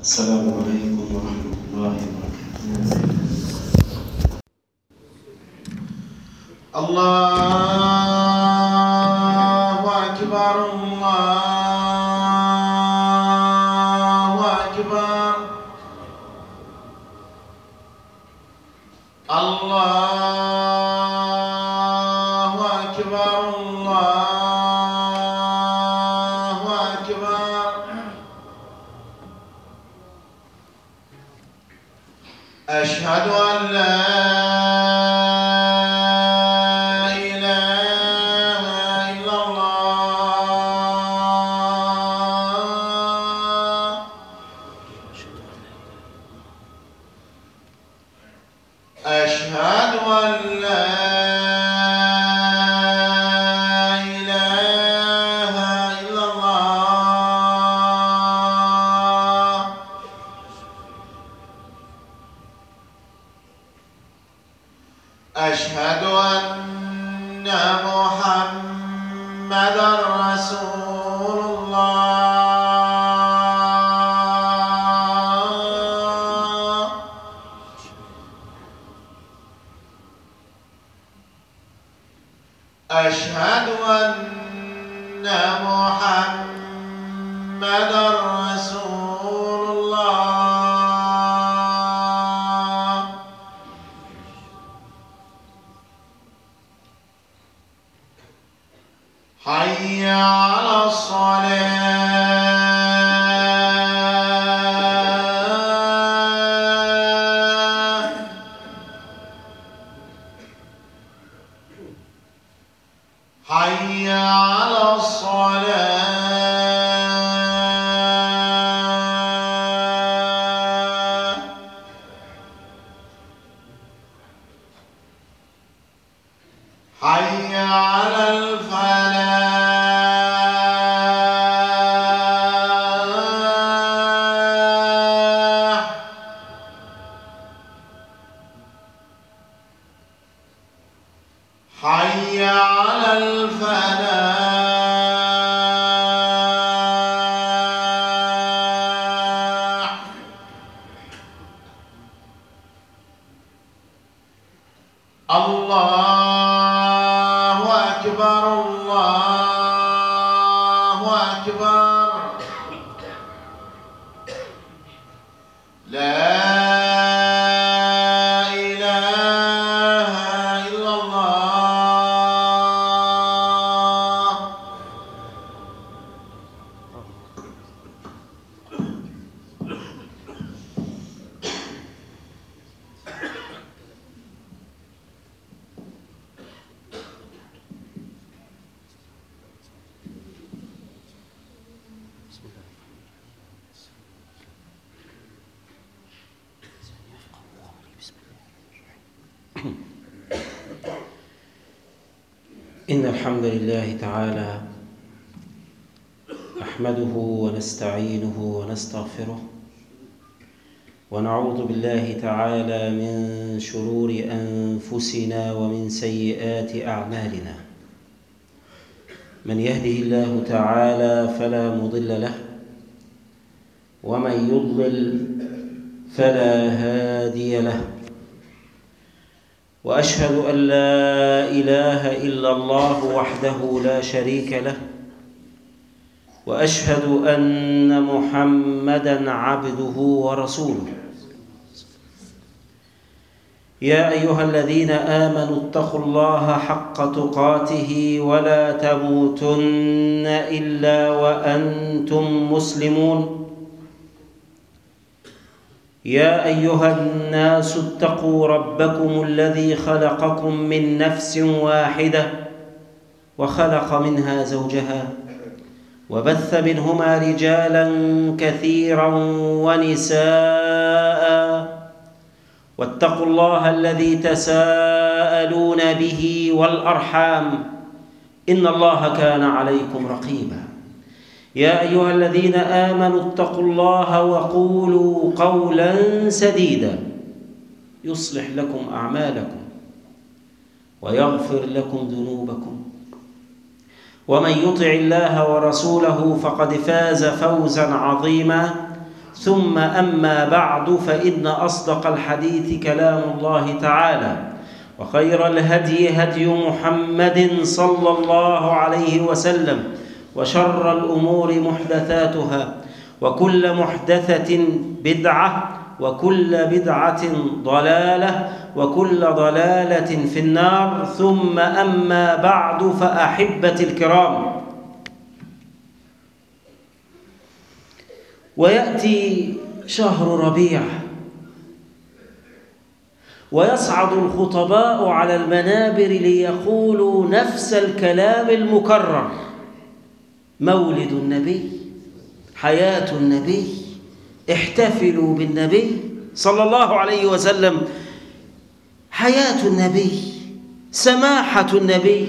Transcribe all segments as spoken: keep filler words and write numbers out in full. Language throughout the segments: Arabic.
السلام عليكم ورحمة الله وبركاته. الله أكبر الله أكبر الله أكبر الله أكبر. أشهد أن لا إله إلا الله. أشهد أن لا إله إلا الله. أشهد أن محمدًا رسول الله. أشهد أن محمدًا رسول الله. حي على الصلاة. حي على الصلاة. حي على الفلاح. حي على الفلاح. الله أكبر الله أكبر. لا إله إلا الله. إن الحمد لله تعالى نحمده ونستعينه ونستغفره ونعوذ بالله تعالى من شرور أنفسنا ومن سيئات أعمالنا. من يهده الله تعالى فلا مضل له ومن يضلل فلا هادي له. وأشهد أن لا إله إلا الله وحده لا شريك له وأشهد أن محمدًا عبده ورسوله. يا أيها الذين آمنوا اتقوا الله حق تقاته ولا تموتن إلا وأنتم مسلمون. يا أيها الناس اتقوا ربكم الذي خلقكم من نفس واحدة وخلق منها زوجها وبث منهما رجالا كثيرا ونساء. واتقوا الله الذي تساءلون به والأرحام إن الله كان عليكم رقيبا. يا أيها الذين آمنوا اتقوا الله وقولوا قولا سديدا يصلح لكم أعمالكم ويغفر لكم ذنوبكم ومن يطع الله ورسوله فقد فاز فوزا عظيما. ثم أما بعد فإن أصدق الحديث كلام الله تعالى، وخير الهدي هدي محمد صلى الله عليه وسلم، وشر الأمور محدثاتها، وكل محدثة بدعة، وكل بدعة ضلالة، وكل ضلالة في النار. ثم أما بعد فأحبتي الكرام، ويأتي شهر ربيع، ويصعد الخطباء على المنابر ليقولوا نفس الكلام المكرر: مولد النبي، حياة النبي، احتفلوا بالنبي صلى الله عليه وسلم، حياة النبي، سماحة النبي،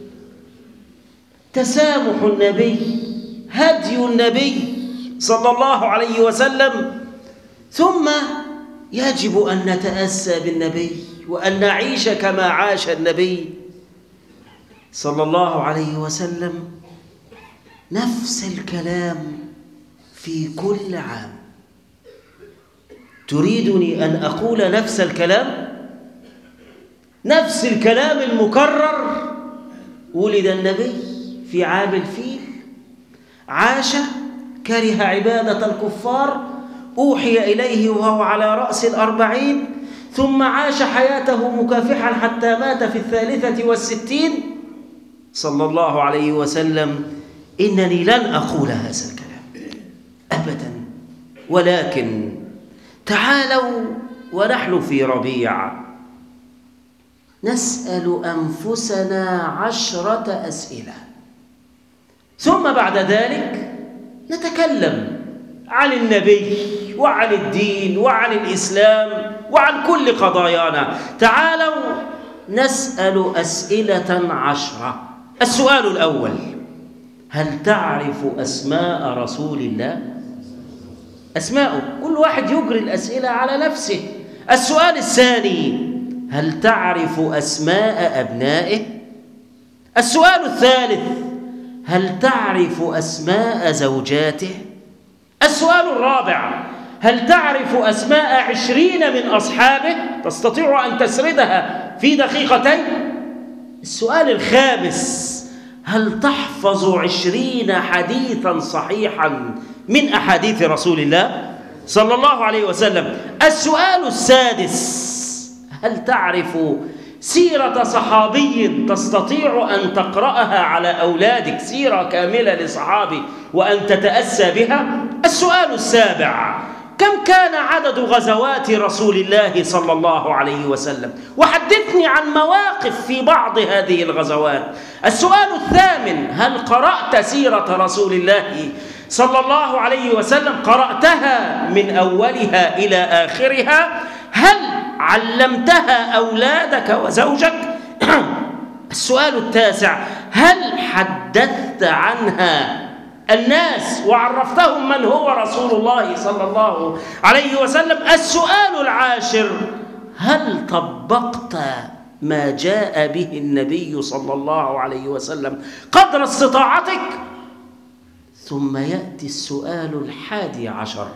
تسامح النبي، هدي النبي صلى الله عليه وسلم. ثم يجب أن نتأسى بالنبي وأن نعيش كما عاش النبي صلى الله عليه وسلم. نفس الكلام في كل عام. تريدني أن أقول نفس الكلام؟ نفس الكلام المكرر. ولد النبي في عام الفيل، عاش، كره عبادة الكفار، أوحي إليه وهو على رأس الأربعين، ثم عاش حياته مكافحا حتى مات في الثالثة والستين صلى الله عليه وسلم. إنني لن أقول هذا الكلام أبدا، ولكن تعالوا ونحن في ربيع نسأل أنفسنا عشرة أسئلة، ثم بعد ذلك نتكلم عن النبي وعن الدين وعن الإسلام وعن كل قضايانا. تعالوا نسأل أسئلة عشرة. السؤال الأول: هل تعرف أسماء رسول الله؟ أسماءه، كل واحد يجري الأسئلة على نفسه. السؤال الثاني: هل تعرف أسماء أبنائه؟ السؤال الثالث: هل تعرف أسماء زوجاته؟ السؤال الرابع: هل تعرف أسماء عشرين من أصحابه؟ تستطيع أن تسردها في دقيقتين؟ السؤال الخامس: هل تحفظ عشرين حديثا صحيحا من أحاديث رسول الله صلى الله عليه وسلم؟ السؤال السادس: هل تعرف سيرة صحابي تستطيع أن تقرأها على أولادك، سيرة كاملة لصحابي، وأن تتأسى بها؟ السؤال السابع: كم كان عدد غزوات رسول الله صلى الله عليه وسلم؟ وحدثني عن مواقف في بعض هذه الغزوات. السؤال الثامن: هل قرأت سيرة رسول الله صلى الله عليه وسلم؟ قرأتها من أولها إلى آخرها؟ هل علمتها أولادك وزوجك؟ السؤال التاسع: هل حدثت عنها الناس وعرفتهم من هو رسول الله صلى الله عليه وسلم؟ السؤال العاشر: هل طبقت ما جاء به النبي صلى الله عليه وسلم قدر استطاعتك؟ ثم يأتي السؤال الحادي عشر: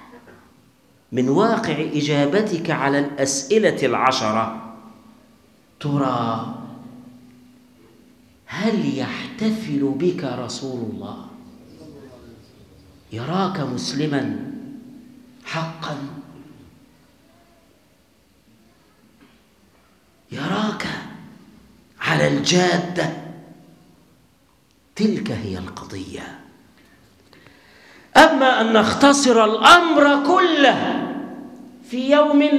من واقع إجابتك على الأسئلة العشرة، ترى هل يحتفل بك رسول الله؟ يراك مسلما حقا؟ يراك على الجادة؟ تلك هي القضية. أما أن نختصر الأمر كله في يوم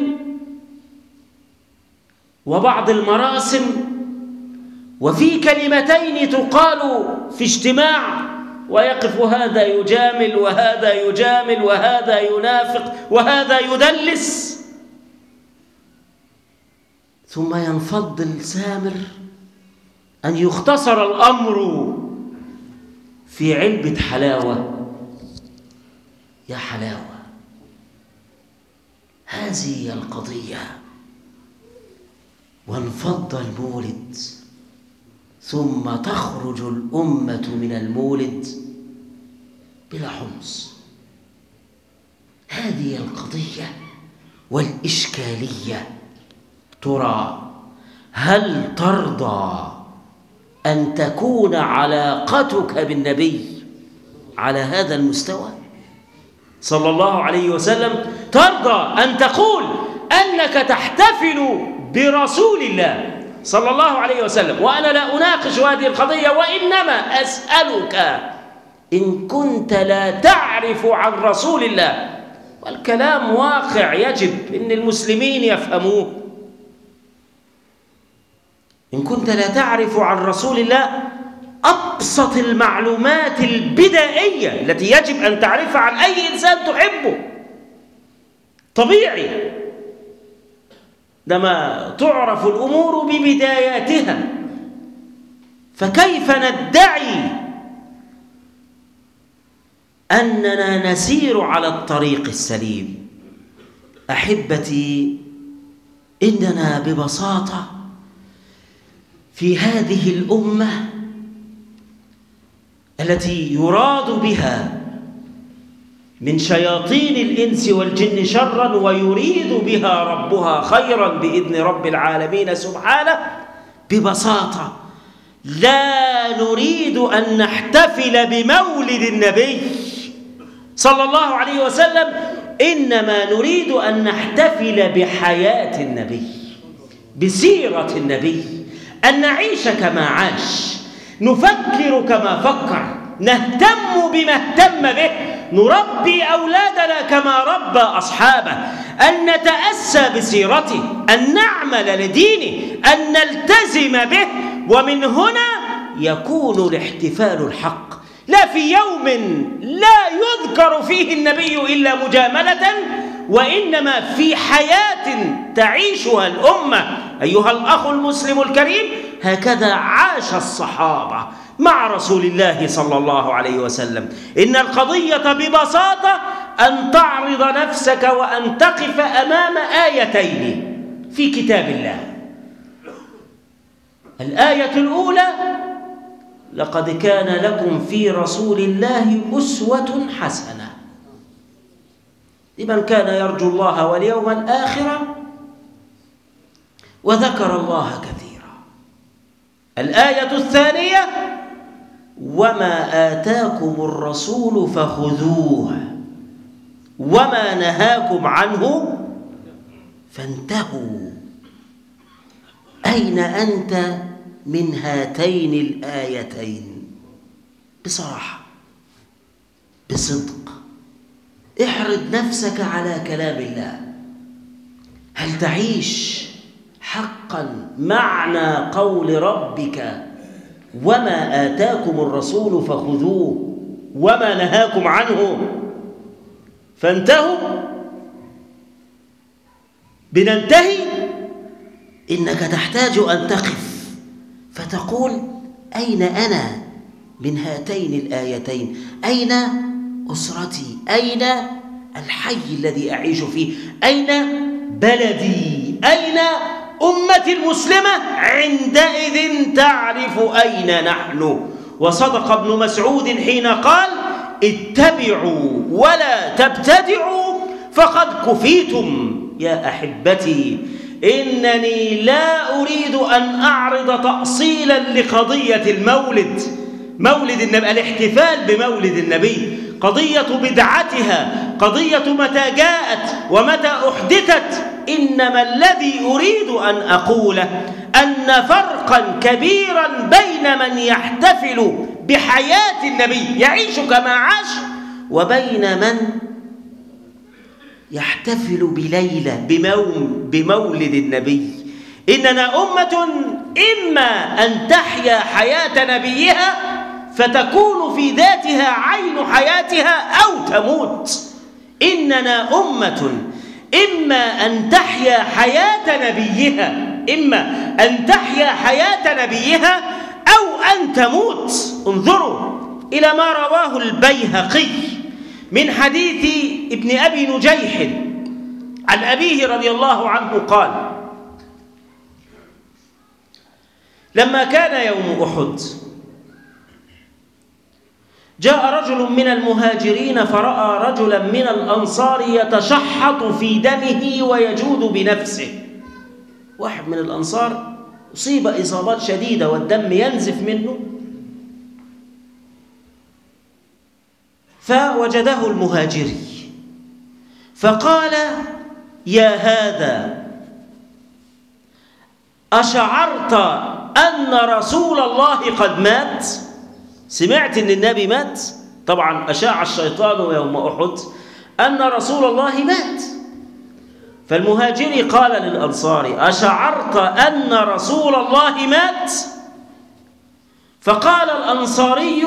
وبعض المراسم وفي كلمتين تقال في اجتماع، ويقف هذا يجامل وهذا يجامل وهذا ينافق وهذا يدلس، ثم ينفض السامر أن يختصر الأمر في علبة حلاوة. يا حلاوة، هذه هي القضية. وانفض المولد، ثم تخرج الأمة من المولد بلا حمص هذه القضية والإشكالية، ترى هل ترضى أن تكون علاقتك بالنبي على هذا المستوى صلى الله عليه وسلم؟ ترضى أن تقول أنك تحتفل برسول الله صلى الله عليه وسلم؟ وأنا لا أناقش هذه القضية، وإنما أسألك إن كنت لا تعرف عن رسول الله، والكلام واقع يجب أن المسلمين يفهموه، إن كنت لا تعرف عن رسول الله أبسط المعلومات البدائية التي يجب أن تعرفها عن أي إنسان تحبه، طبيعي، لما تعرف الأمور ببداياتها، فكيف ندعي أننا نسير على الطريق السليم؟ أحبتي، إننا ببساطة في هذه الأمة التي يراد بها من شياطين الإنس والجن شرا ويريد بها ربها خيرا بإذن رب العالمين سبحانه، ببساطة لا نريد أن نحتفل بمولد النبي صلى الله عليه وسلم، إنما نريد أن نحتفل بحياة النبي، بسيرة النبي، أن نعيش كما عاش، نفكر كما فكر، نهتم بما اهتم به، نربي أولادنا كما ربى أصحابه، أن نتأسى بسيرته، أن نعمل لدينه، أن نلتزم به، ومن هنا يكون الاحتفال الحق، لا في يوم لا يذكر فيه النبي إلا مجاملة، وإنما في حياة تعيشها الأمة. أيها الأخ المسلم الكريم، هكذا عاش الصحابة مع رسول الله صلى الله عليه وسلم. إن القضية ببساطة أن تعرض نفسك وأن تقف أمام آيتين في كتاب الله. الآية الأولى: لقد كان لكم في رسول الله أسوة حسنة لمن كان يرجو الله واليوم الآخر وذكر الله كثيرا. الآية الثانية: وما آتاكم الرسول فخذوه وما نهاكم عنه فانتهوا. أين أنت من هاتين الآيتين؟ بصراحة، بصدق، احرض نفسك على كلام الله. هل تعيش حقا معنى قول ربك وما آتاكم الرسول فخذوه وما نهاكم عنه فانتهوا؟ بننتهي. إنك تحتاج أن تقف فتقول: أين أنا من هاتين الآيتين؟ أين أسرتي؟ أين الحي الذي أعيش فيه؟ أين بلدي؟ أين أمتي المسلمة؟ عندئذ تعرف أين نحن. وصدق ابن مسعود حين قال: اتبعوا ولا تبتدعوا فقد كفيتم. يا أحبتي، إنني لا أريد أن أعرض تأصيلا لقضية المولد، مولد النبي، الاحتفال بمولد النبي، قضية بدعتها، قضية متى جاءت ومتى أحدثت. إنما الذي أريد أن أقوله أن فرقا كبيرا بين من يحتفل بحياة النبي يعيش كما عاش، وبين من يحتفل بليلة بمولد النبي. إننا أمة إما أن تحيا حياة نبيها فتكون في ذاتها عين حياتها أو تموت. إننا أمة إما أن تحيا حياة نبيها إما أن تحيا حياة نبيها أو أن تموت. انظروا إلى ما رواه البيهقي من حديث ابن أبي نجيح عن أبيه رضي الله عنه قال: لما كان يوم أحد جاء رجل من المهاجرين فرأى رجلا من الأنصار يتشحط في دمه ويجود بنفسه. واحد من الأنصار أصيب إصابات شديدة والدم ينزف منه، فوجده المهاجري فقال: يا هذا، أشعرت أن رسول الله قد مات؟ سمعت أن النبي مات؟ طبعا أشاع الشيطان يوم أحد أن رسول الله مات. فالمهاجري قال للأنصاري: أشعرت أن رسول الله مات؟ فقال الأنصاري: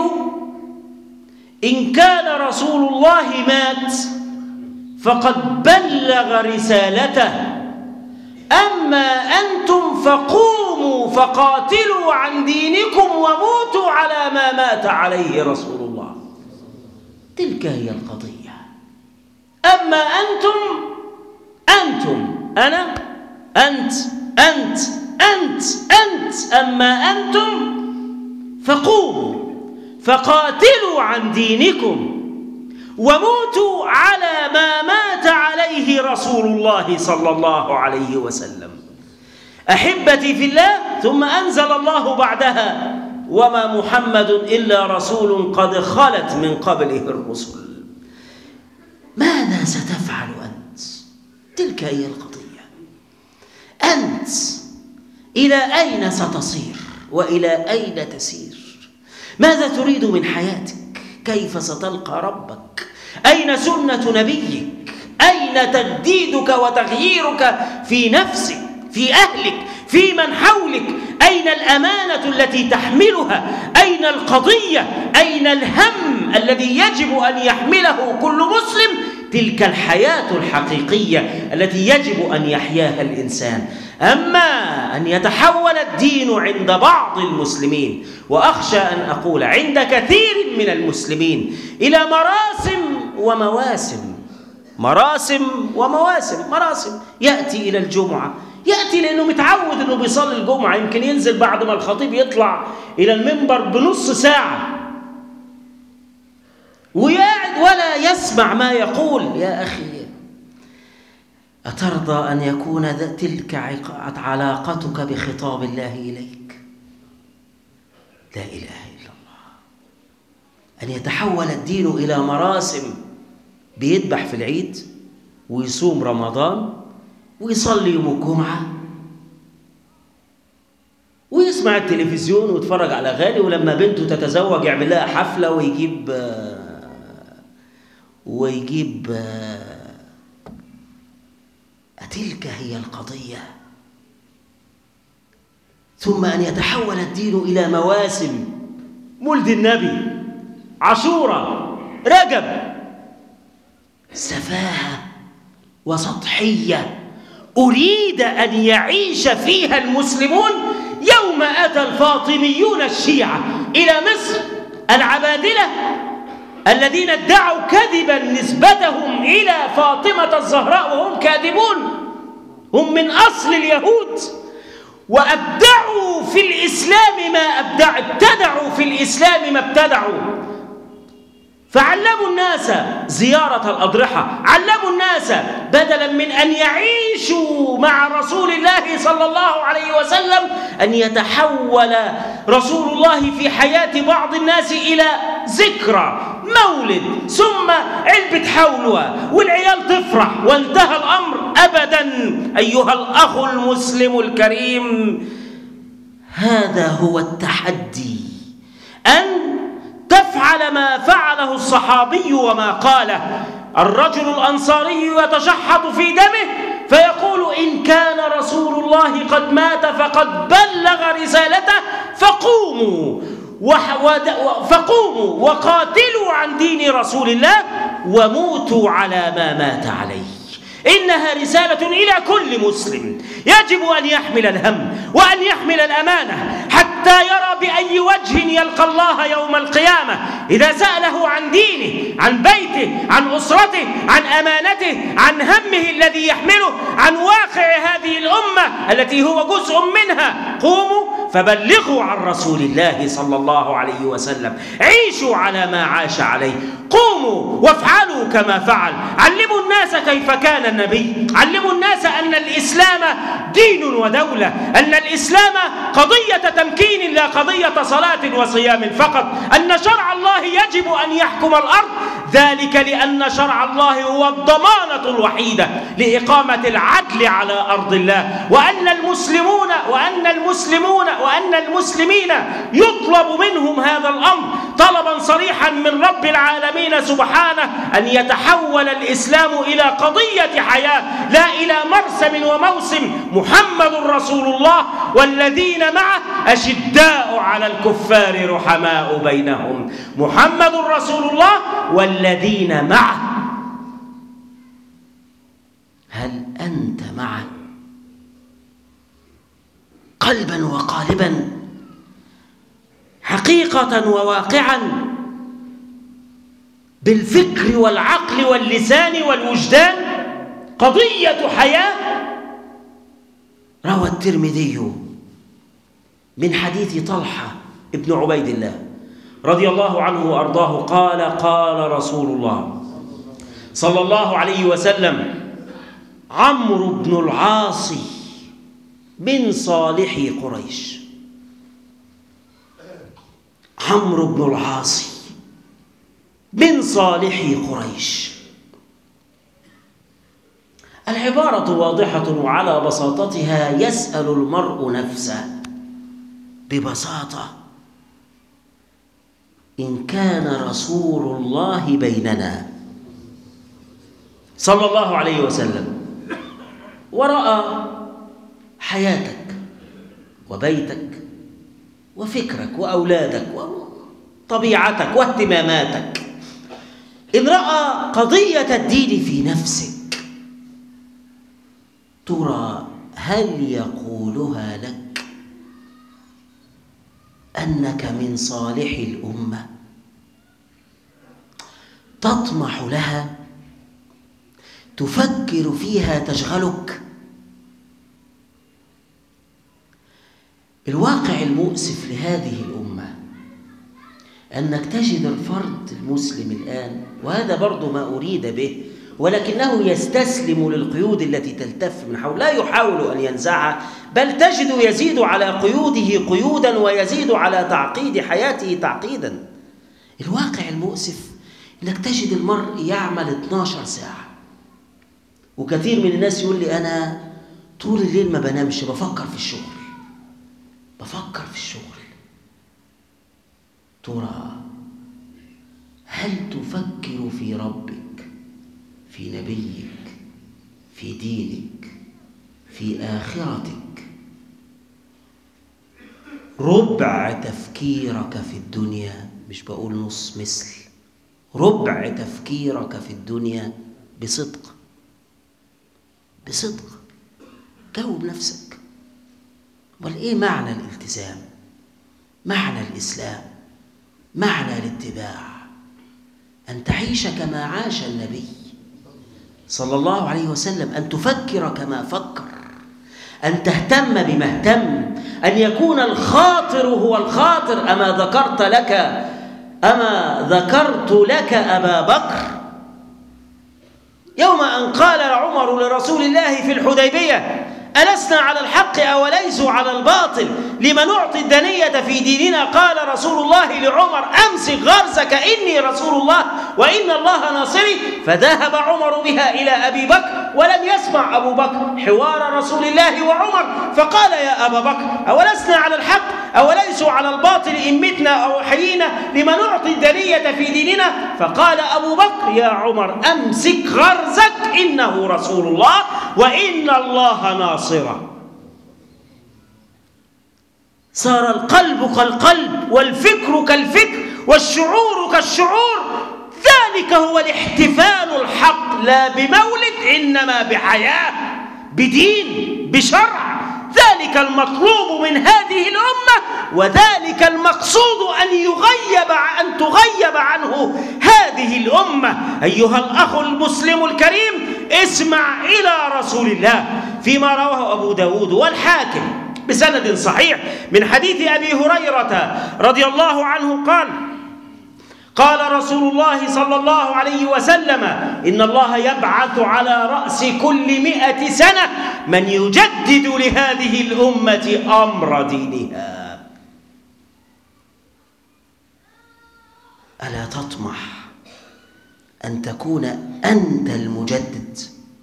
إن كان رسول الله مات فقد بلغ رسالته، أما أنتم فقوموا فقاتلوا عن دينكم وموتوا على ما مات عليه رسول الله. تلك هي القضية. أما أنتم، أنتم، أنا، أنت، أنت، أنت، أنت، أما أنتم فقوموا فقاتلوا عن دينكم وموتوا على ما مات عليه رسول الله صلى الله عليه وسلم. أحبتي في الله، ثم أنزل الله بعدها: وما محمد إلا رسول قد خلت من قبله الرسل. ماذا ستفعل أنت؟ تلك هي القضية. أنت إلى أين ستصير وإلى أين تسير؟ ماذا تريد من حياتك؟ كيف ستلقى ربك؟ أين سنة نبيك؟ أين تجديدك وتغييرك في نفسك، في أهلك، في من حولك؟ أين الأمانة التي تحملها؟ أين القضية؟ أين الهم الذي يجب أن يحمله كل مسلم؟ تلك الحياة الحقيقية التي يجب أن يحياها الإنسان. أما أن يتحول الدين عند بعض المسلمين، وأخشى أن أقول عند كثير من المسلمين، إلى مراسم ومواسم. مراسم ومواسم. مراسم، يأتي إلى الجمعة، يأتي لأنه متعود أنه بيصلي الجمعة، يمكن ينزل بعد ما الخطيب يطلع إلى المنبر بنص ساعة ويقعد ولا يسمع ما يقول. يا أخي، أترضى أن يكون تلك علاقتك بخطاب الله إليك؟ لا إله إلا الله. أن يتحول الدين إلى مراسم، بيذبح في العيد ويصوم رمضان ويصلي يوم الجمعة ويسمع التلفزيون ويتفرج على أغاني، ولما بنته تتزوج يعمل لها حفلة ويجيب ويجيب تلك هي القضية. ثم أن يتحول الدين إلى مواسم: مولد النبي، عاشوراء، رجب. سفاهة وسطحية أريد أن يعيش فيها المسلمون يوم أتى الفاطميون الشيعة إلى مصر، العبادلة الذين ادعوا كذبا نسبتهم إلى فاطمة الزهراء وهم كاذبون، هم من أصل اليهود، وأبدعوا في الإسلام ما أبدع ابتدعوا في الإسلام ما ابتدعوا. فعلموا الناس زيارة الأضرحة، علموا الناس بدلا من أن يعيشوا مع رسول الله صلى الله عليه وسلم أن يتحول رسول الله في حياة بعض الناس إلى ذكرى، مولد، ثم علبة حولها والعيال تفرح وانتهى الأمر. أبدا أيها الأخ المسلم الكريم، هذا هو التحدي، أن تفعل ما فعله الصحابي وما قاله الرجل الأنصاري يتشحط في دمه فيقول: إن كان رسول الله قد مات فقد بلغ رسالته، فقوموا فقوموا وقاتلوا عن دين رسول الله وموتوا على ما مات عليه. إنها رسالة إلى كل مسلم، يجب أن يحمل الهم وأن يحمل الأمانة حتى يرى بأي وجه يلقى الله يوم القيامة إذا سأله عن دينه، عن بيته، عن أسرته، عن أمانته، عن همه الذي يحمله، عن واقع هذه الأمة التي هو جزء منها. قوموا فبلغوا عن رسول الله صلى الله عليه وسلم، عيشوا على ما عاش عليه، قوموا وافعلوا كما فعل، علموا الناس كيف كان النبي، علموا الناس أن الإسلام دين ودولة، أن الإسلام قضية تمكين لا قضية صلاة وصيام فقط، أن شرع الله يجب أن يحكم الأرض، ذلك لأن شرع الله هو الضمانة الوحيدة لإقامة العدل على أرض الله، وأن المسلمون وأن المسلمون وأن المسلمين يطلب منهم هذا الأمر طلبا صريحا من رب العالمين سبحانه، أن يتحول الإسلام إلى قضية حياة لا إلى مرسم وموسم. محمد رسول الله والذين معه أشداء على الكفار رحماء بينهم. محمد رسول الله والذين معه. هل أنت معه قلبا وقالبا، حقيقة وواقعا، بالفكر والعقل واللسان والوجدان، قضية حياة؟ روى الترمذي من حديث طلحة ابن عبيد الله رضي الله عنه وأرضاه قال قال رسول الله صلى الله عليه وسلم: عمرو بن العاص من صالح قريش. عمرو بن العاص من صالح قريش. العبارة واضحة، وعلى بساطتها يسأل المرء نفسه ببساطة: إن كان رسول الله بيننا صلى الله عليه وسلم ورأى حياتك وبيتك وفكرك وأولادك وطبيعتك واهتماماتك، إن رأى قضية الدين في نفسك، ترى هل يقولها لك أنك من صالح الأمة؟ تطمح لها؟ تفكر فيها؟ تشغلك؟ الواقع المؤسف لهذه الأمة أنك تجد الفرد المسلم الآن، وهذا برضو ما أريد به، ولكنه يستسلم للقيود التي تلتف من حوله، لا يحاول أن ينزعها، بل تجد يزيد على قيوده قيودا ويزيد على تعقيد حياته تعقيدا. الواقع المؤسف أنك تجد المرء يعمل اثناشر ساعة، وكثير من الناس يقول لي: أنا طول الليل ما بنامش، بفكر في الشغل بفكر في الشغل. ترى هل تفكر في ربك، في نبيك، في دينك، في آخرتك؟ ربع تفكيرك في الدنيا، مش بقول نص مثل، ربع تفكيرك في الدنيا بصدق بصدق جاوب نفسك. والإيه معنى الالتزام؟ معنى الإسلام، معنى الاتباع، أن تعيش كما عاش النبي صلى الله عليه وسلم، أن تفكر كما فكر، أن تهتم بما اهتم، أن يكون الخاطر هو الخاطر. أما ذكرت لك أما ذكرت لك أبا بكر يوم أن قال عمر لرسول الله في الحديبية: ألسنا على الحق أوليسوا على الباطل، لما نعطي الدنية في ديننا؟ قال رسول الله لعمر: أمسك غرزك، إني رسول الله وإن الله ناصري. فذهب عمر بها إلى أبي بكر، ولم يسمع أبو بكر حوار رسول الله وعمر، فقال: يا أبا بكر، أولسنا على الحق أوليسوا على الباطل إن متنا أو حيينا، لما نعطي الدنية في ديننا؟ فقال أبو بكر: يا عمر، أمسك غرزك، إنه رسول الله وإن الله ناصره. صار القلب كالقلب، والفكر كالفكر، والشعور كالشعور. ذلك هو الاحتفال الحق، لا بمولد إنما بحياة، بدين، بشرع. ذلك المطلوب من هذه الأمة، وذلك المقصود أن يغيب أن تغيب عنه هذه الأمة. أيها الأخ المسلم الكريم، اسمع إلى رسول الله فيما رواه أبو داود والحاكم بسند صحيح من حديث أبي هريرة رضي الله عنه قال: قال رسول الله صلى الله عليه وسلم: إن الله يبعث على رأس كل مئة سنة من يجدد لهذه الأمة أمر دينها. ألا تطمح أن تكون أنت المجدد،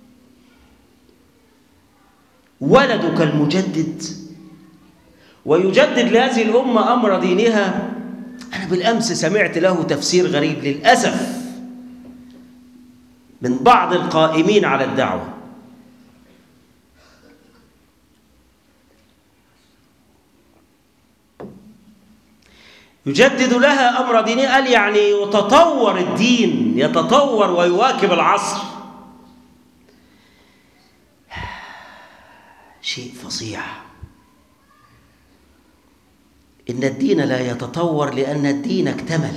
ولدك المجدد، ويجدد لهذه الأمة أمر دينها؟ أنا بالأمس سمعت له تفسير غريب للأسف من بعض القائمين على الدعوة. يجدد لها أمر دينها، قال يعني يتطور الدين، يتطور ويواكب العصر. شيء فظيع. إن الدين لا يتطور لأن الدين اكتمل،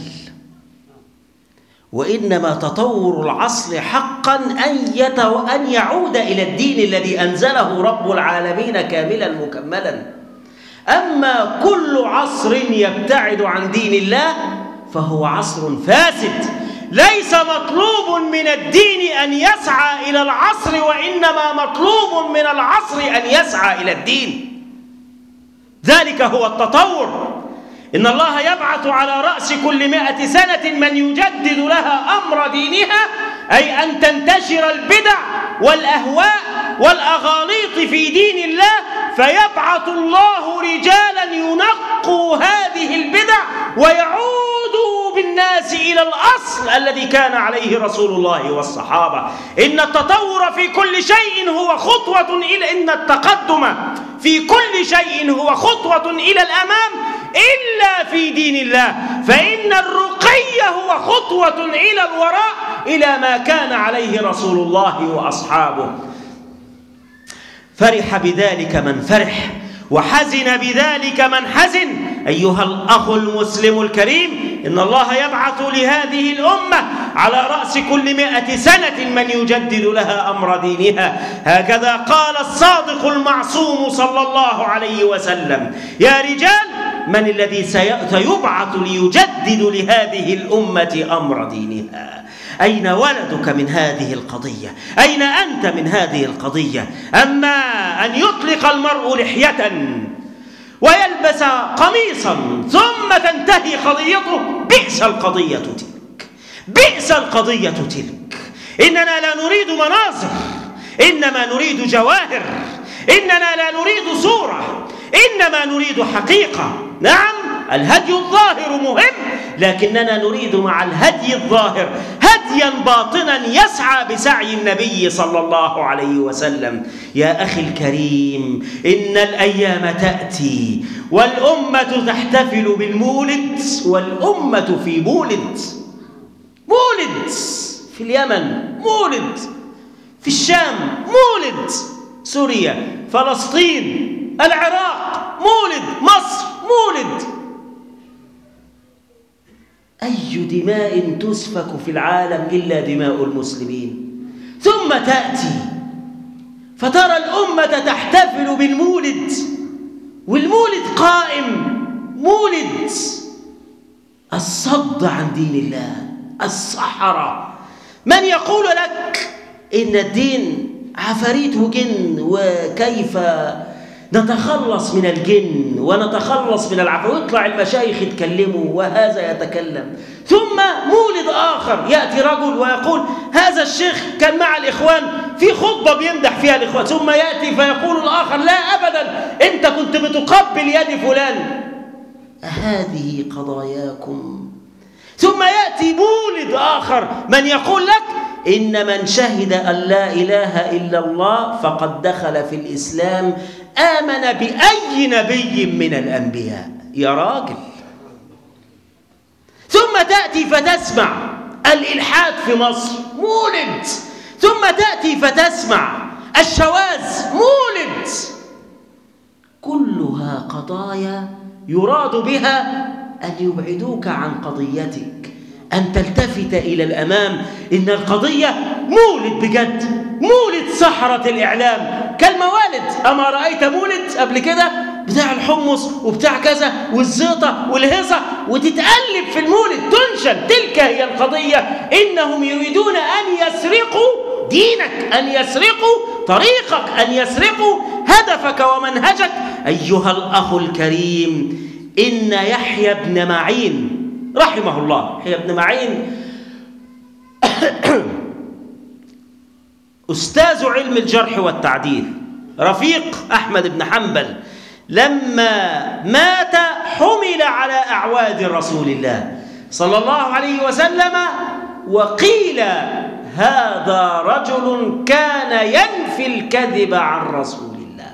وإنما تطور العصر حقا أن, يتو... أن يعود إلى الدين الذي أنزله رب العالمين كاملا مكملا. أما كل عصر يبتعد عن دين الله فهو عصر فاسد. ليس مطلوب من الدين أن يسعى إلى العصر، وإنما مطلوب من العصر أن يسعى إلى الدين. ذلك هو التطور. إن الله يبعث على رأس كل مائة سنة من يجدد لها أمر دينها، أي أن تنتشر البدع والأهواء والأغاليط في دين الله، فيبعث الله رجالا ينقوا هذه البدع ويعودوا بالناس إلى الأصل الذي كان عليه رسول الله والصحابة. إن التطور في كل شيء هو خطوة إلى إن التقدم في كل شيء هو خطوة إلى الأمام إلا في دين الله، فإن الرقي هو خطوة إلى الوراء إلى ما كان عليه رسول الله وأصحابه. فرح بذلك من فرح، وحزن بذلك من حزن. أيها الأخ المسلم الكريم، إن الله يبعث لهذه الأمة على رأس كل مائة سنة من يجدد لها أمر دينها. هكذا قال الصادق المعصوم صلى الله عليه وسلم: يا رجال، من الذي سيبعث ليجدد لهذه الأمة أمر دينها؟ أين ولدك من هذه القضية؟ أين أنت من هذه القضية؟ أما أن يطلق المرء لحية ويلبس قميصا ثم تنتهي قضيته، بئس القضية تلك، بئس القضية تلك. إننا لا نريد مناظر، إنما نريد جواهر. إننا لا نريد صورة، إنما نريد حقيقة. نعم، الهدي الظاهر مهم، لكننا نريد مع الهدي الظاهر هديا باطنا يسعى بسعي النبي صلى الله عليه وسلم. يا أخي الكريم، إن الأيام تأتي والأمة تحتفل بالمولد، والأمة في مولد. مولد في اليمن، مولد في الشام، مولد سوريا، فلسطين، العراق، مولد مصر، مولد. أي دماء تسفك في العالم إلا دماء المسلمين. ثم تأتي فترى الأمة تحتفل بالمولد، والمولد قائم، مولد الصد عن دين الله، السحرة. من يقول لك إن الدين عفاريت وجن، وكيف نتخلص من الجن ونتخلص من العفاريت؟ يطلع المشايخ يتكلموا وهذا يتكلم، ثم مولد آخر يأتي رجل ويقول هذا الشيخ كان مع الإخوان في خطبة بيمدح فيها الإخوان، ثم يأتي فيقول الآخر لا أبدا، أنت كنت بتقبل يد فلان. هذه قضاياكم. ثم يأتي مولد آخر من يقول لك إن من شهد أن لا إله إلا الله فقد دخل في الإسلام، آمن بأي نبي من الأنبياء. يا راجل. ثم تأتي فتسمع الإلحاد في مصر، مولد. ثم تأتي فتسمع الشواذ، مولد. كلها قضايا يراد بها أن يبعدوك عن قضيتك، أن تلتفت إلى الأمام. إن القضية مولد بجد، مولد سحرة الإعلام كالموالد. أما رأيت مولد قبل كده؟ بتاع الحمص وبتاع كذا والزيطة والهيصة وتتقلب في المولد تنشل. تلك هي القضية. إنهم يريدون أن يسرقوا دينك، أن يسرقوا طريقك، أن يسرقوا هدفك ومنهجك. أيها الأخ الكريم، إن يحيى بن معين رحمه الله، يحيى بن معين أستاذ علم الجرح والتعديل، رفيق أحمد بن حنبل، لما مات حمل على أعواد رسول الله صلى الله عليه وسلم، وقيل هذا رجل كان ينفي الكذب عن رسول الله،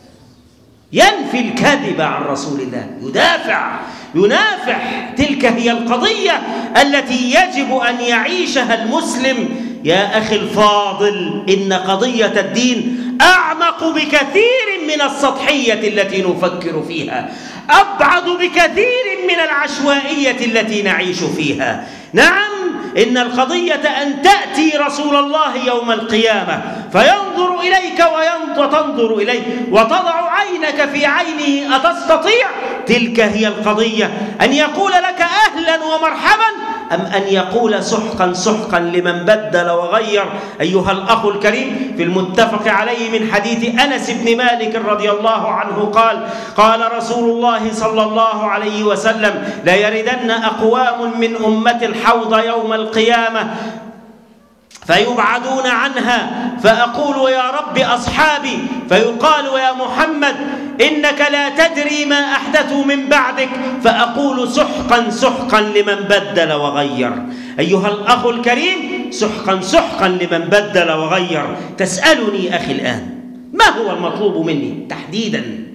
ينفي الكذب عن رسول الله، يدافع ينافح. تلك هي القضية التي يجب أن يعيشها المسلم. يا أخي الفاضل، إن قضية الدين أعمق بكثير من السطحية التي نفكر فيها، أبعد بكثير من العشوائية التي نعيش فيها. نعم، إن القضية أن تأتي رسول الله يوم القيامة فينظر إليك وتنظر إليه وتضع عينك في عينه، أتستطيع؟ تلك هي القضية. أن يقول لك أهلا ومرحبا، أم أن يقول سحقا سحقا لمن بدل وغير. أيها الأخ الكريم، في المتفق عليه من حديث أنس بن مالك رضي الله عنه قال: قال رسول الله صلى الله عليه وسلم: لا يردن أقوام من أمة الحوض يوم القيامة فيبعدون عنها، فأقول يا رب أصحابي، فيقال يا محمد إنك لا تدري ما أحدثوا من بعدك، فأقول سحقا سحقا لمن بدل وغير. أيها الأخ الكريم، سحقا سحقا لمن بدل وغير. تسألني أخي الآن، ما هو المطلوب مني تحديدا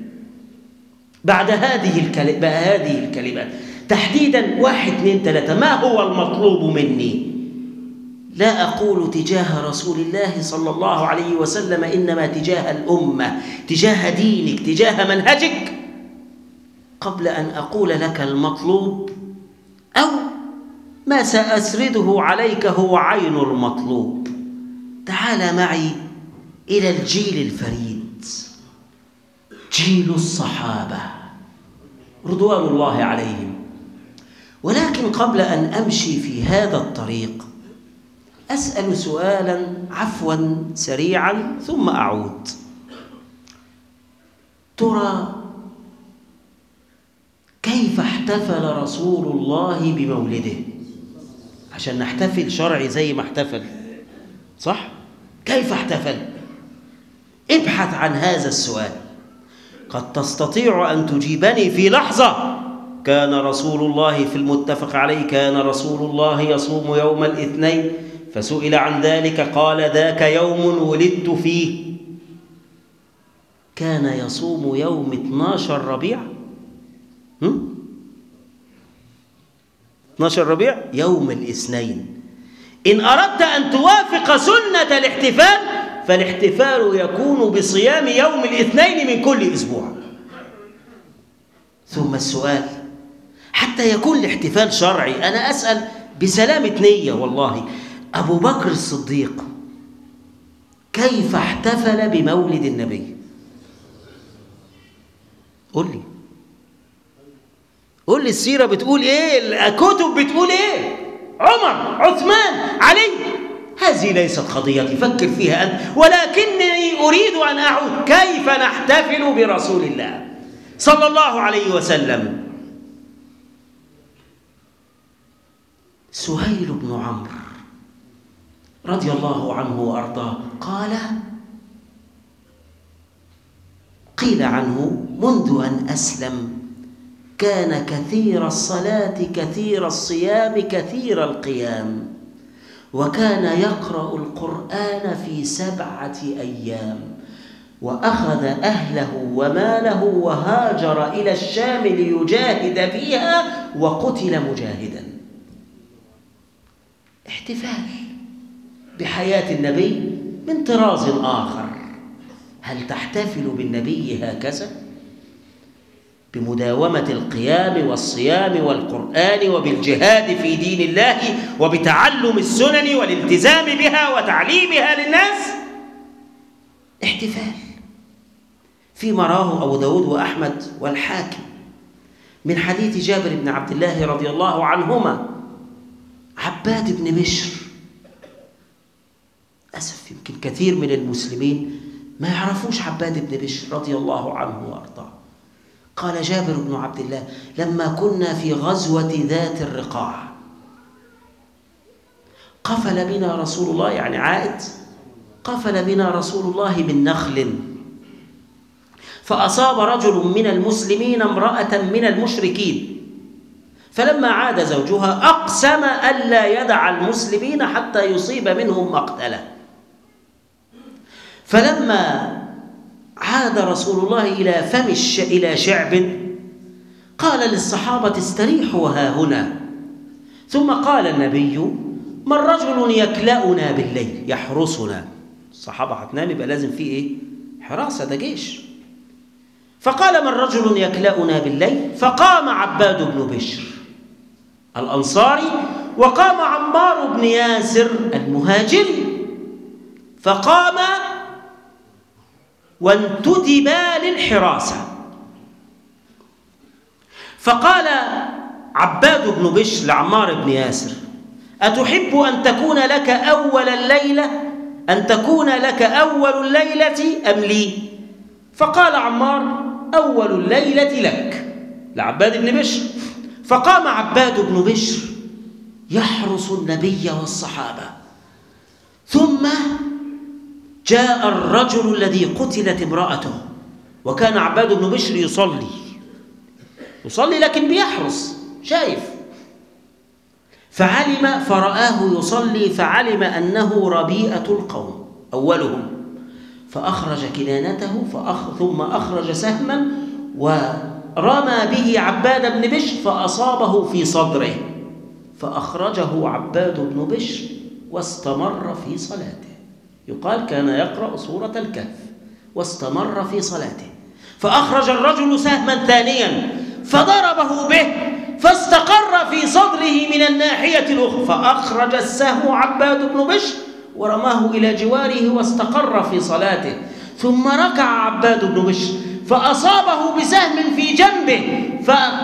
بعد هذه الكلمات هذه الكلمات تحديدا؟ واحد اثنين ثلاثة، ما هو المطلوب مني؟ لا أقول تجاه رسول الله صلى الله عليه وسلم، إنما تجاه الأمة، تجاه دينك، تجاه منهجك. قبل أن أقول لك المطلوب أو ما سأسرده عليك هو عين المطلوب، تعال معي إلى الجيل الفريد، جيل الصحابة رضوان الله عليهم. ولكن قبل أن أمشي في هذا الطريق أسأل سؤالا عفوا سريعا ثم أعود. ترى كيف احتفل رسول الله بمولده؟ عشان نحتفل شرعي زي ما احتفل، صح؟ كيف احتفل؟ ابحث عن هذا السؤال، قد تستطيع أن تجيبني في لحظة. كان رسول الله في المتفق عليه، كان رسول الله يصوم يوم الاثنين، فسئل عن ذلك قال: ذاك يوم ولدت فيه. كان يصوم يوم اثني عشر ربيع، هم؟ اثني عشر ربيع يوم الاثنين. إن أردت أن توافق سنة الاحتفال فالاحتفال يكون بصيام يوم الاثنين من كل أسبوع. ثم السؤال، حتى يكون الاحتفال شرعي، أنا أسأل بسلامة نية والله، أبو بكر الصديق كيف احتفل بمولد النبي؟ قل لي قل لي السيرة بتقول إيه؟ الكتب بتقول إيه؟ عمر، عثمان، علي. هذه ليست قضيتي، فكر فيها أنت، ولكنني أريد أن أعود. كيف نحتفل برسول الله صلى الله عليه وسلم؟ سهيل بن عمرو رضي الله عنه وأرضاه قال: قيل عنه: منذ أن أسلم كان كثير الصلاة كثير الصيام كثير القيام، وكان يقرأ القرآن في سبعة أيام، وأخذ أهله وماله وهاجر إلى الشام ليجاهد فيها وقتل مجاهدا. احتفال بحياة النبي من طراز آخر. هل تحتفل بالنبي هكذا؟ بمداومة القيام والصيام والقرآن وبالجهاد في دين الله وبتعلم السنن والالتزام بها وتعليمها للناس؟ احتفال فيما رواه أبو داود وأحمد والحاكم من حديث جابر بن عبد الله رضي الله عنهما عباد بن بشر. أسف يمكن كثير من المسلمين ما يعرفوش عباد بن بشر رضي الله عنه وأرضاه. قال جابر بن عبد الله: لما كنا في غزوة ذات الرقاع قفل بنا رسول الله، يعني عائد، قفل بنا رسول الله من نخل، فأصاب رجل من المسلمين امرأة من المشركين، فلما عاد زوجها أقسم ألا يدع المسلمين حتى يصيب منهم مقتله. فلما عاد رسول الله إلى فم الش... إلى شعب قال للصحابة: استريحوا ها هنا. ثم قال النبي: من رجل يكلأنا بالليل يحرسنا. الصحابة هتنام يبقى لازم فيه إيه؟ حراسة، ده جيش. فقال: من رجل يكلأنا بالليل؟ فقام عباد بن بشر الأنصاري، وقام عمار بن ياسر المهاجري، فقام وانتدبا للحراسة. فقال عباد بن بشر لعمار بن ياسر: أتحب أن تكون لك أول الليلة أن تكون لك أول الليلة أم لي؟ فقال عمار: أول الليلة لك، لعباد بن بشر. فقام عباد بن بشر يحرس النبي والصحابة، ثم جاء الرجل الذي قتلت امرأته، وكان عباد بن بشر يصلي يصلي لكن بيحرس، شايف. فعلم فرآه يصلي فعلم أنه ربيئة القوم أولهم، فأخرج كنانته فأخ ثم أخرج سهما ورمى به عباد بن بشر فأصابه في صدره، فأخرجه عباد بن بشر واستمر في صلاته. يقال كان يقرأ سورة الكهف واستمر في صلاته. فأخرج الرجل سهما ثانيا فضربه به فاستقر في صدره من الناحية الأخرى، فأخرج السهم عباد بن بشر ورماه إلى جواره واستقر في صلاته. ثم ركع عباد بن بشر فأصابه بسهم في جنبه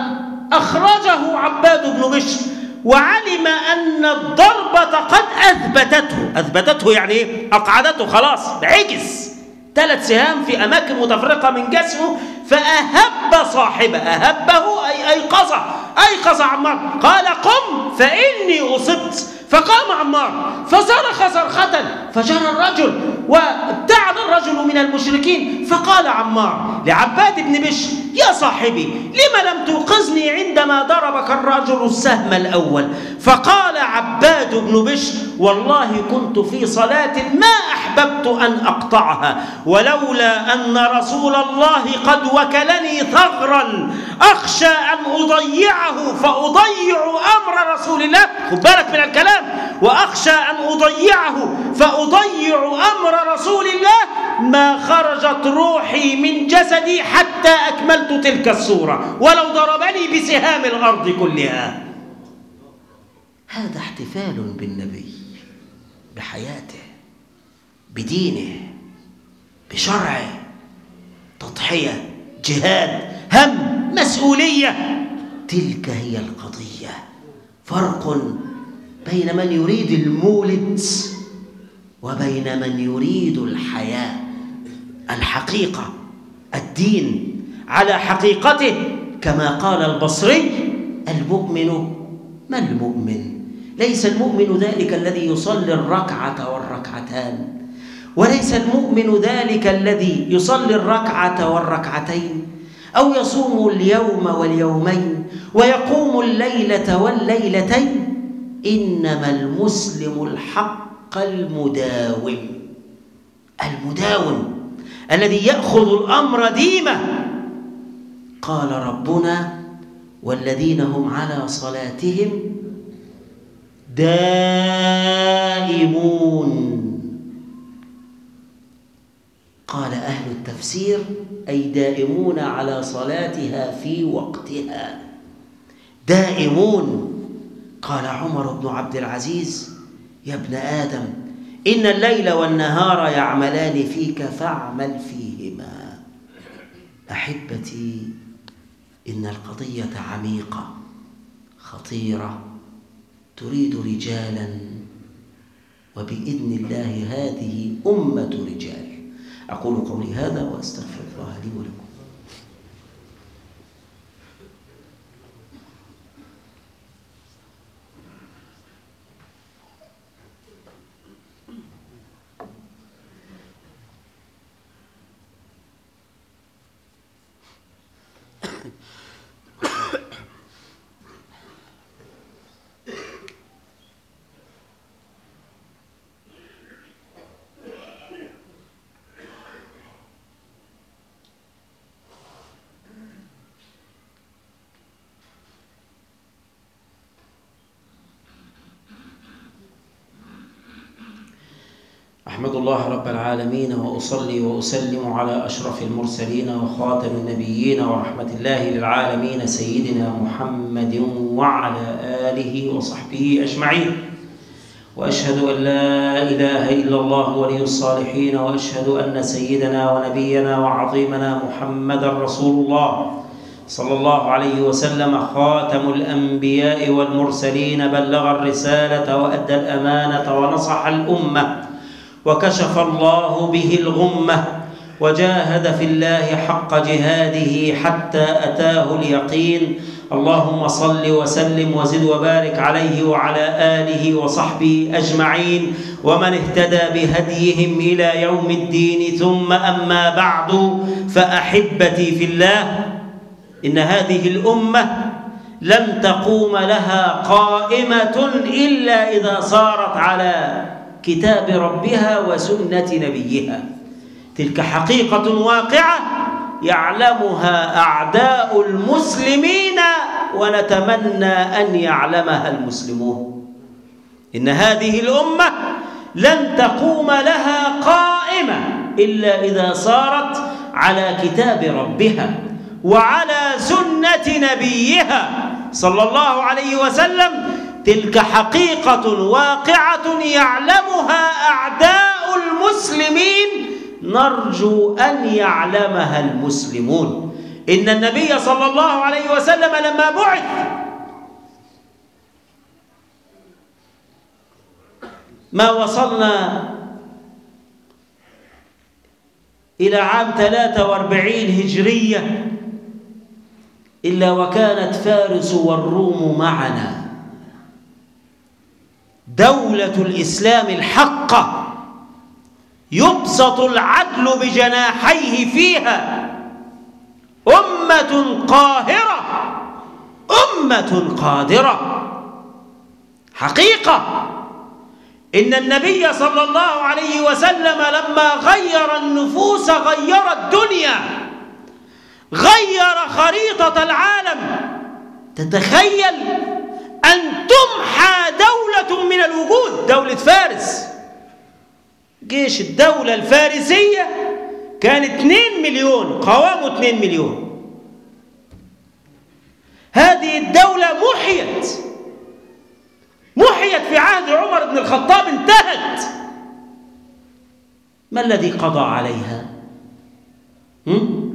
فأخرجه عباد بن بشر، وعلم أن الضربة قد أثبتته أثبتته يعني إيه؟ أقعدته، خلاص عجز، ثلاث سهام في أماكن متفرقة من جسمه، فأهب صاحبه، أهبه أي أيقظه أيقظ عمار، قال: قم فإني أصبت. فقام عمار فصرخ صرخة فجرى الرجل وابتعد الرجل من المشركين. فقال عمار لعباد بن بشر: يا صاحبي، لم لم توقظني عندما ضربك الرجل السهم الأول؟ فقال عباد بن بشر: والله كنت في صلاة ما أحببت أن أقطعها، ولولا أن رسول الله قد وكلني ثغرا أخشى أن أضيعه فأضيع أمر رسول الله. خد بالك من الكلام، وأخشى أن أضيعه فأضيع أمر رسول الله ما خرجت روحي من جسدي حتى أكملت تلك الصورة، ولو ضربني بسهام الأرض كلها. هذا احتفال بالنبي، بحياته، بدينه، بشرعه، تضحية، جهاد، هم، مسؤولية. تلك هي القضية. فرق بين من يريد المولد وبين من يريد الحياة، الحقيقة، الدين على حقيقته. كما قال البصري: المؤمن ما المؤمن؟ ليس المؤمن ذلك الذي يصلي الركعة والركعتان، وليس المؤمن ذلك الذي يصلي الركعة والركعتين، أو يصوم اليوم واليومين ويقوم الليلة والليلتين. إنما المسلم الحق المداوم، المداوم الذي يأخذ الأمر ديمة. قال ربنا: والذين هم على صلاتهم دائمون. قال أهل التفسير: أي دائمون على صلاتها في وقتها، دائمون. قال عمر بن عبد العزيز: يا ابن آدم، إن الليل والنهار يعملان فيك فاعمل فيهما. أحبتي، إن القضية عميقة خطيرة، تريد رجالا، وبإذن الله هذه أمة رجال. أقول قولي هذا وأستغفر الله لي ولكم. أحمد الله رب العالمين، وأصلي وأسلم على أشرف المرسلين وخاتم النبيين ورحمة الله للعالمين سيدنا محمد وعلى آله وصحبه أجمعين. وأشهد أن لا إله إلا الله ولي الصالحين، وأشهد أن سيدنا ونبينا وعظيمنا محمدا رسول الله صلى الله عليه وسلم، خاتم الأنبياء والمرسلين، بلغ الرسالة وأدى الأمانة ونصح الأمة، وكشف الله به الغمة، وجاهد في الله حق جهاده حتى أتاه اليقين. اللهم صل وسلم وزد وبارك عليه وعلى آله وصحبه أجمعين، ومن اهتدى بهديهم إلى يوم الدين. ثم أما بعد، فأحبتي في الله، إن هذه الأمة لن تقوم لها قائمة إلا إذا صارت على كتاب ربها وسنة نبيها. تلك حقيقة واقعة يعلمها أعداء المسلمين، ونتمنى أن يعلمها المسلمون. إن هذه الأمة لن تقوم لها قائمة إلا إذا صارت على كتاب ربها وعلى سنة نبيها صلى الله عليه وسلم. تلك حقيقة واقعة يعلمها أعداء المسلمين، نرجو أن يعلمها المسلمون. إن النبي صلى الله عليه وسلم لما بعث ما وصلنا إلى عام ثلاثة وأربعين هجرية إلا وكانت فارس والروم معنا، دولة الإسلام الحقة يبسط العدل بجناحيه فيها، أمة قاهرة، أمة قادرة. حقيقة إن النبي صلى الله عليه وسلم لما غير النفوس غير الدنيا، غير خريطة العالم. تتخيل أن تمحى دولة من الوجود، دولة فارس. جيش الدولة الفارسية كان اثنين مليون، قوامه اثنين مليون. هذه الدولة محيت محيت في عهد عمر بن الخطاب، انتهت. ما الذي قضى عليها؟ هم؟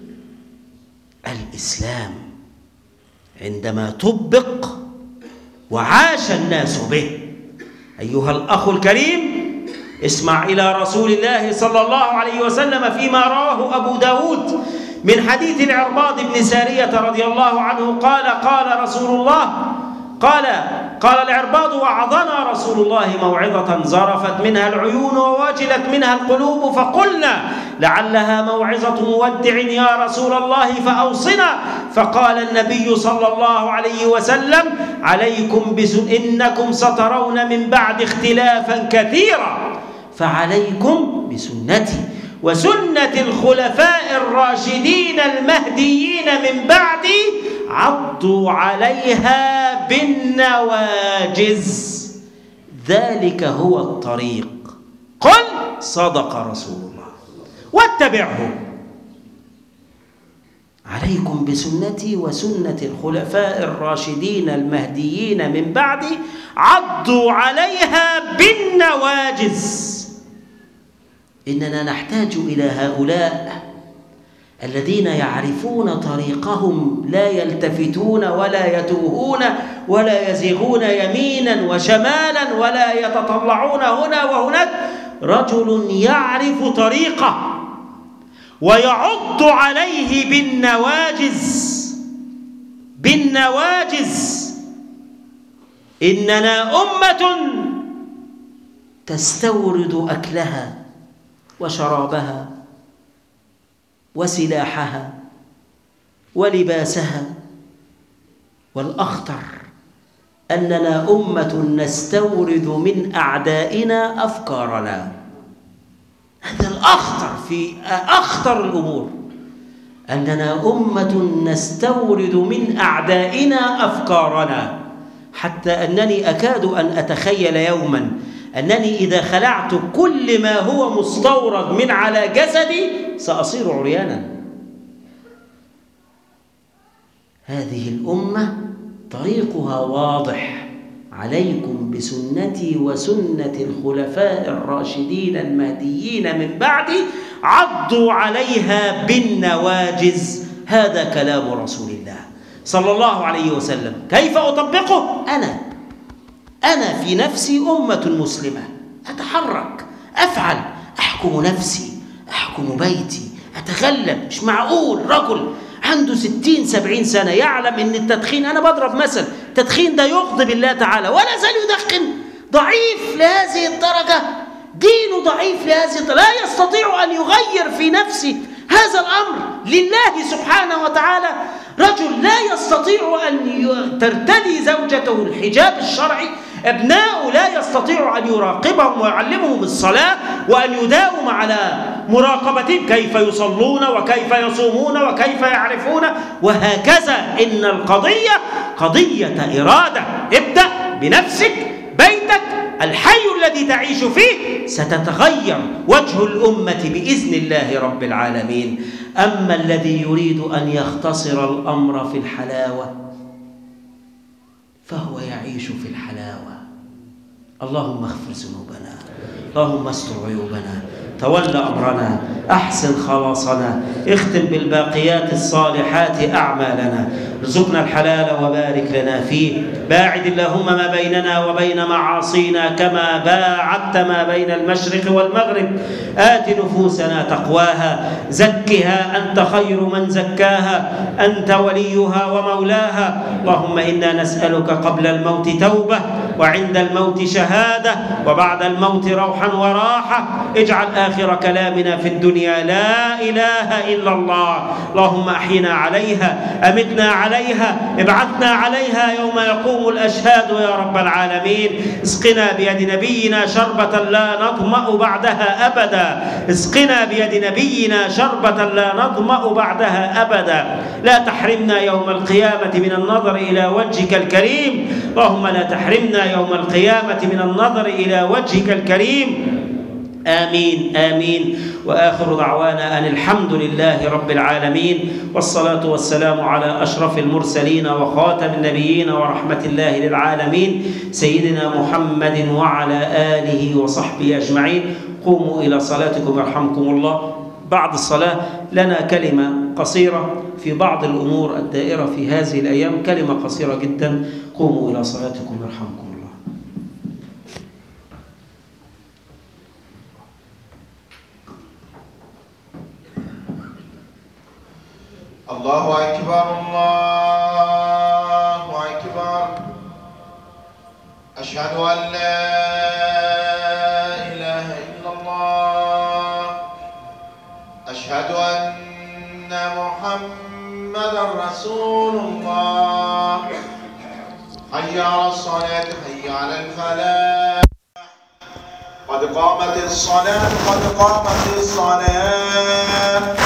الإسلام عندما طبق وعاش الناس به. أيها الأخ الكريم، اسمع إلى رسول الله صلى الله عليه وسلم فيما رواه أبو داود من حديث العرباض بن سارية رضي الله عنه قال: قال رسول الله قال قال العرباض: وعظنا رسول الله موعظة زرفت منها العيون ووجلت منها القلوب، فقلنا لعلها موعظة مودع يا رسول الله فأوصنا. فقال النبي صلى الله عليه وسلم: عليكم بسن إنكم سترون من بعد اختلافا كثيرا، فعليكم بسنتي وسنة الخلفاء الراشدين المهديين من بعدي، عضوا عليها بالنواجز، ذلك هو الطريق. قل صدق رسول الله واتبعه. عليكم بسنتي وسنة الخلفاء الراشدين المهديين من بعدي، عضوا عليها بالنواجز. إننا نحتاج إلى هؤلاء الذين يعرفون طريقهم لا يلتفتون ولا يتوهون ولا يزيغون يمينا وشمالا ولا يتطلعون هنا وهناك. رجل يعرف طريقه ويعض عليه بالنواجز بالنواجز. إننا أمة تستورد أكلها وشرابها وسلاحها ولباسها، والأخطر أننا أمة نستورد من أعدائنا أفكارنا. هذا الأخطر في أخطر الأمور، أننا أمة نستورد من أعدائنا أفكارنا، حتى أنني أكاد أن أتخيل يوما أنني إذا خلعت كل ما هو مستورد من على جسدي سأصير عريانا. هذه الأمة طريقها واضح، عليكم بسنتي وسنة الخلفاء الراشدين المهديين من بعدي عضوا عليها بالنواجز. هذا كلام رسول الله صلى الله عليه وسلم. كيف أطبقه؟ أنا أنا في نفسي أمة مسلمة، أتحرك، أفعل، أحكم نفسي، أحكم بيتي، أتغلب. مش معقول رجل عنده ستين سبعين سنة يعلم أن التدخين، أنا بضرب مثل، التدخين ده يغضب الله تعالى ولا زال يدخن، ضعيف لهذه الدرجة، دينه ضعيف لهذه الدرجة، لا يستطيع أن يغير في نفسه هذا الأمر لله سبحانه وتعالى. رجل لا يستطيع أن ترتدي زوجته الحجاب الشرعي، أبناؤه لا يستطيع أن يراقبهم ويعلمهم الصلاة وأن يداوم على مراقبتهم، كيف يصلون وكيف يصومون وكيف يعرفون، وهكذا. إن القضية قضية إرادة. ابدأ بنفسك، بيتك، الحي الذي تعيش فيه، ستتغير وجه الأمة بإذن الله رب العالمين. أما الذي يريد أن يختصر الأمر في الحلاوة فهو يعيش في الحلاوة. اللهم اغفر ذنوبنا، اللهم استر عيوبنا، تولى أمرنا، أحسن خلاصنا، اختم بالباقيات الصالحات أعمالنا، ارزقنا الحلال وبارك لنا فيه، باعد اللهم ما بيننا وبين معاصينا كما باعدت ما بين المشرق والمغرب. آت نفوسنا تقواها، زكها أنت خير من زكاها، أنت وليها ومولاها. اللهم إنا نسألك قبل الموت توبة، وعند الموت شهادة، وبعد الموت روحا وراحة. اجعل آخر كلامنا في الدنيا لا إله إلا الله. اللهم أحينا عليها، أمتنا عليها، ابعثنا عليها يوم يقوم الأشهاد يا رب العالمين. اسقنا بيد نبينا شربة لا نظمأ بعدها أبدا، اسقنا بيد نبينا شربة لا نظمأ بعدها أبدا. لا تحرمنا يوم القيامة من النظر إلى وجهك الكريم، اللهم لا تحرمنا يوم القيامة من النظر إلى وجهك الكريم. آمين آمين. وآخر دعوانا أن الحمد لله رب العالمين، والصلاة والسلام على أشرف المرسلين وخاتم النبيين ورحمة الله للعالمين سيدنا محمد وعلى آله وصحبه أجمعين. قوموا إلى صلاتكم يرحمكم الله. بعد الصلاة لنا كلمة قصيرة في بعض الأمور الدائرة في هذه الأيام، كلمة قصيرة جدا. قوموا إلى صلاتكم يرحمكم الله. الله أكبر الله أكبر. أشهد أن لا إله إلا الله. أشهد أن محمدا رسول الله. حي على الصلاة، حي على الفلاح، قد قامت الصلاة، قد قامت الصلاة.